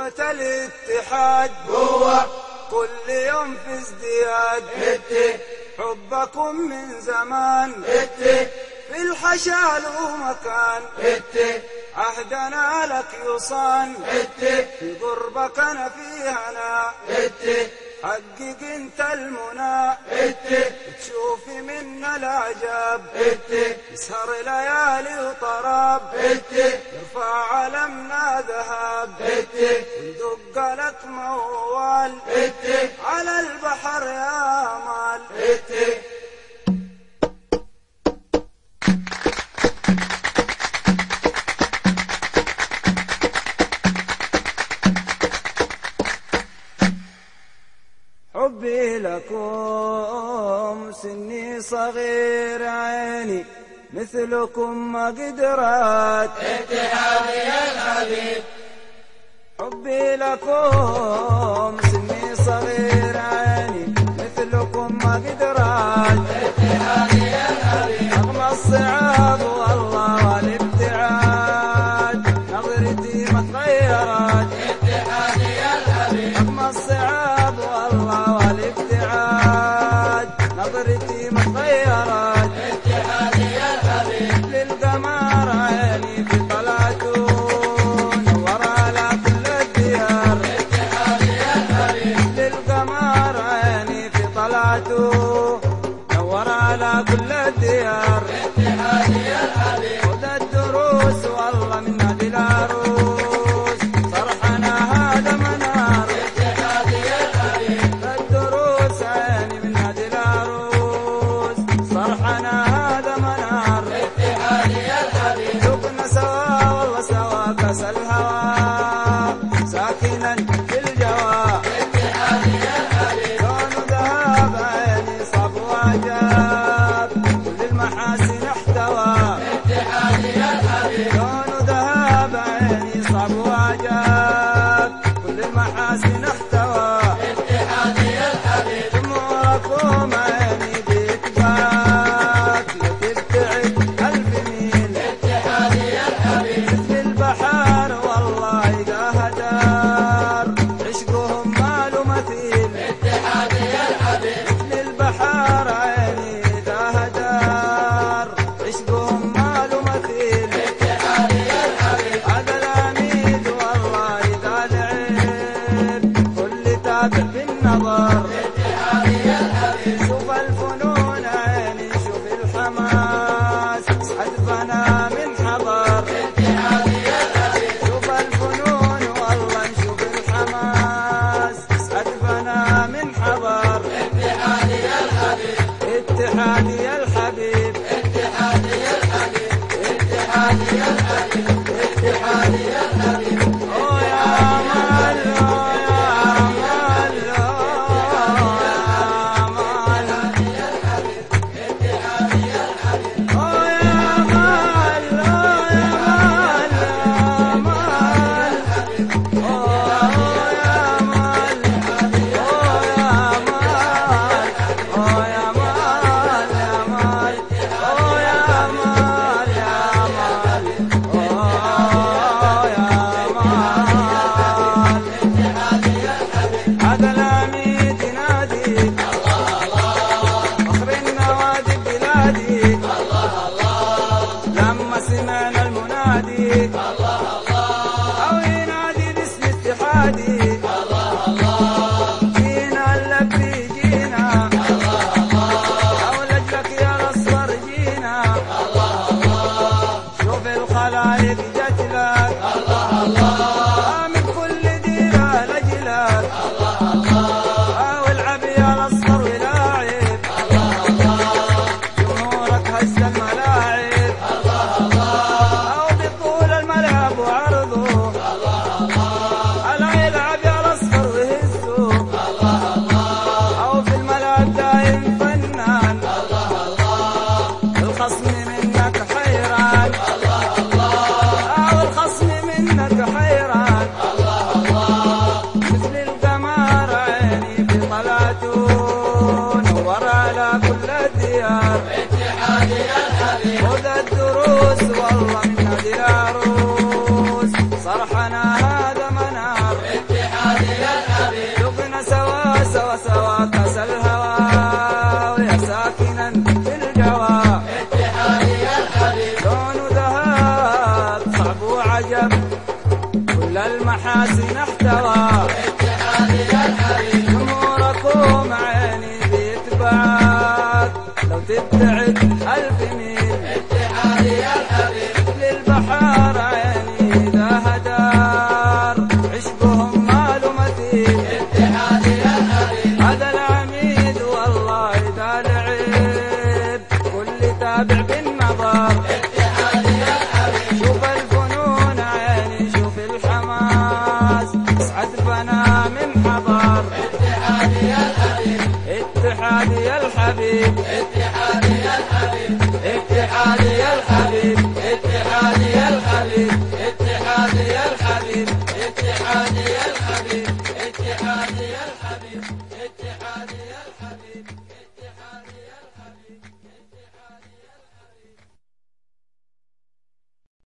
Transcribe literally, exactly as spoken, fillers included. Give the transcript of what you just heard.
قوة الاتحاد قوة كل يوم في ازدياد. اتي حبكم من زمان اتي في الحشا له مكان. اتي عهدنا لك يصان اتي في قربك انا في هنا. اتي حقق انت المنى اتي تشوفي منا العجاب. اتي يسهر ليالي وطراب اتي يرفع علمنا ذهب. اتي وندق لك موال اتي على البحر يا مال. اتي حبي لكم سني صغير عيني مثلكم ما قدرت. اتحادي يا الحبيب حبي لكم سني صغير عيني مثلكم ما قدرت. اتحادي يا الحبيب رغم الصعاب والله والابتعاد نظرتي ما تغيرت. اتحادي يا الحبيب رغم الصعاب والله والابتعاد نظرتي ما تغيرت. اتحادي يا الحبيب للقمر عيني في طلعته نور على كل الديار. اتحادي يا الحبيب للقمر عيني في طلعته نور على كل الديار. اتحادي يا الحبيب خذ الدروس والله من نادي العروس صرحنا هذا منار. اتحادي يا الحبيب الدروس عيني من نادي العروس صرحنا هذا منار. اتحادي يا الحبيب ذقنا سوا والله سوا كاس الهوى ساكنا في الجوى. اتحادي يا الحبيب لون ذهب عيني صاب وعجاب كل المحاسن احتوى. اتحادي يا الحبيب لون ذهب عيني صاب وعجاب كل المحاسن احتوى. اتحادي يا الحبيب جمهوركم عيني بيتباك لتبتعد ألف ميل. اتحادي يا الحبيب مثل البحر والله إذا هدار عشقهم ما له مثيل. اتحادي يا الحبيب مثل البحر عيني إذا هدار عشقهم ما له مثيل. اتحادي يا الحبيب هذا العميد والله إذا لعب كل تابع بالنظر. اتحادي يا الحبيب شوف الفنون عيني شوف الحماس اسعد فنا من حضر. اتحادي يا الحبيب شوف الفنون والله نشوف الحماس اسعد فنا من حضر. اتحادي يا الحبيب اتحادي يا الحبيب اتحادي يا الحبيب اتحادي يا الحبيب اتحادي يا الحبيب أوه يا مال أوه يا مال أوه يا مال يا الحبيب اتحادي يا الحبيب أوه يا مال أوه يا مال يا مال أوه يا مال أوه يا مال أوه يا مال يا مال أوه يا مال يا مال أوه يا مال. اتحادي يا الحبيب هذا العميد يناديك فخر النوادي بلادي. لما سمعنا المنادي أو ينادي باسم اتحادي جينا نلبي جينا أو لجلك يا الأصفر جينا. شوف الخلايق جت لك من كل ديرة لجلك أو العب يا الأصفر ولاعب جمهورك هز الملاعب أو بطول الملعب وعرضه ألا يلعب يا الأصفر وهزه أو في الملعب دايم فنان الخصم منك حيران أو الخصم منك حيران. مثل القمر عيني في طلعته نور على كل الديار. اتحادي يا الحبيب خذ الدروس والله من نادي العروس صرحنا هذا منار. رجب كل المحاسن احتوى. اتحادي الحرير